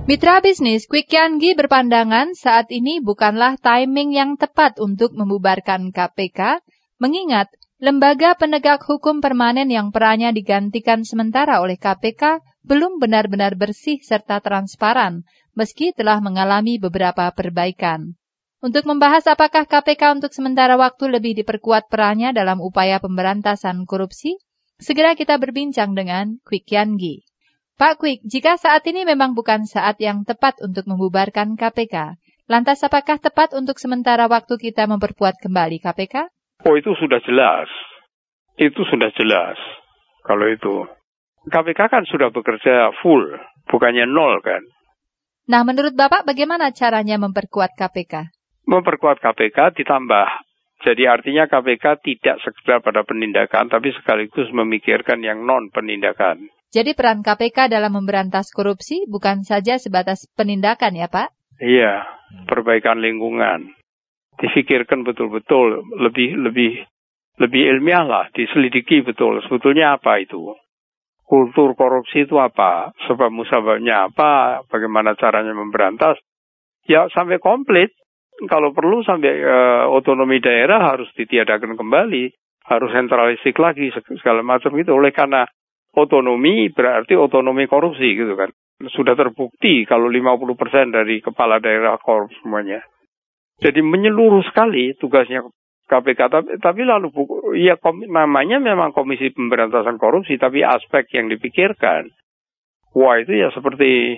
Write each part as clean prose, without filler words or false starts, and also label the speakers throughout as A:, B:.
A: Mitra bisnis Quick Kian-gi berpandangan saat ini bukanlah timing yang tepat untuk membubarkan KPK, mengingat lembaga penegak hukum permanen yang perannya digantikan sementara oleh KPK belum benar-benar bersih serta transparan, meski telah mengalami beberapa perbaikan. Untuk membahas apakah KPK untuk sementara waktu lebih diperkuat perannya dalam upaya pemberantasan korupsi, segera kita berbincang dengan Quick Kian-gi. Pak Quick, jika saat ini memang bukan saat yang tepat untuk membubarkan KPK, lantas apakah tepat untuk sementara waktu kita memperkuat kembali KPK?
B: Oh, itu sudah jelas. Itu sudah jelas. Kalau itu. KPK kan sudah bekerja full, bukannya nol kan.
A: Nah, menurut Bapak bagaimana caranya memperkuat KPK?
B: Memperkuat KPK ditambah. Jadi artinya KPK tidak sekedar pada penindakan, tapi sekaligus memikirkan yang non-penindakan.
A: Jadi peran KPK dalam memberantas korupsi bukan saja sebatas penindakan ya Pak?
B: Iya, perbaikan lingkungan. Difikirkan betul-betul, lebih ilmiah lah, diselidiki betul. Sebetulnya apa itu? Kultur korupsi itu apa? Sebab musababnya apa? Bagaimana caranya memberantas? Ya sampai komplit. Kalau perlu sampai otonomi daerah harus ditiadakan kembali. Harus sentralistik lagi, segala macam gitu. Oleh karena otonomi berarti otonomi korupsi gitu kan. Sudah terbukti kalau 50% dari kepala daerah korup semuanya. Jadi menyeluruh sekali tugasnya KPK. Tapi lalu ya namanya memang Komisi Pemberantasan Korupsi, tapi aspek yang dipikirkan, wah itu ya seperti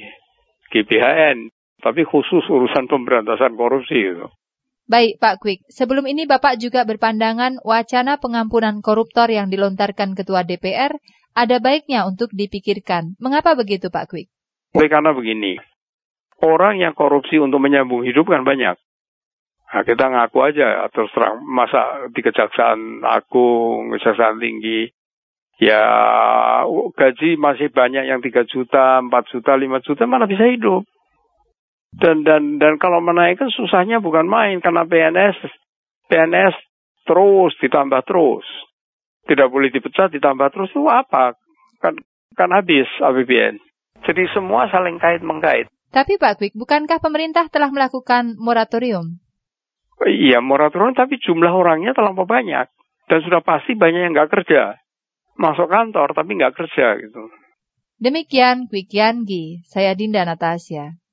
B: GBHN, tapi khusus urusan pemberantasan korupsi gitu.
A: Baik Pak Quick, sebelum ini Bapak juga berpandangan wacana pengampunan koruptor yang dilontarkan Ketua DPR ada baiknya untuk dipikirkan. Mengapa begitu Pak Quick?
B: Karena begini, orang yang korupsi untuk menyambung hidup kan banyak. Nah, kita ngaku aja terus terang, masa di Kejaksaan Agung, Kejaksaan Tinggi, ya gaji masih banyak yang 3 juta, 4 juta, 5 juta, mana bisa hidup. Dan kalau menaikkan susahnya bukan main, karena PNS terus ditambah terus. Tidak boleh dipecat, ditambah terus, itu apa? Kan habis APBN. Jadi semua saling kait-mengkait.
A: Tapi Pak Quick, bukankah pemerintah telah melakukan moratorium?
B: Iya, moratorium, tapi jumlah orangnya terlampau banyak. Dan sudah pasti banyak yang nggak kerja. Masuk kantor, tapi nggak kerja gitu.
A: Demikian Quick Kian-gi, saya Dinda Natasha.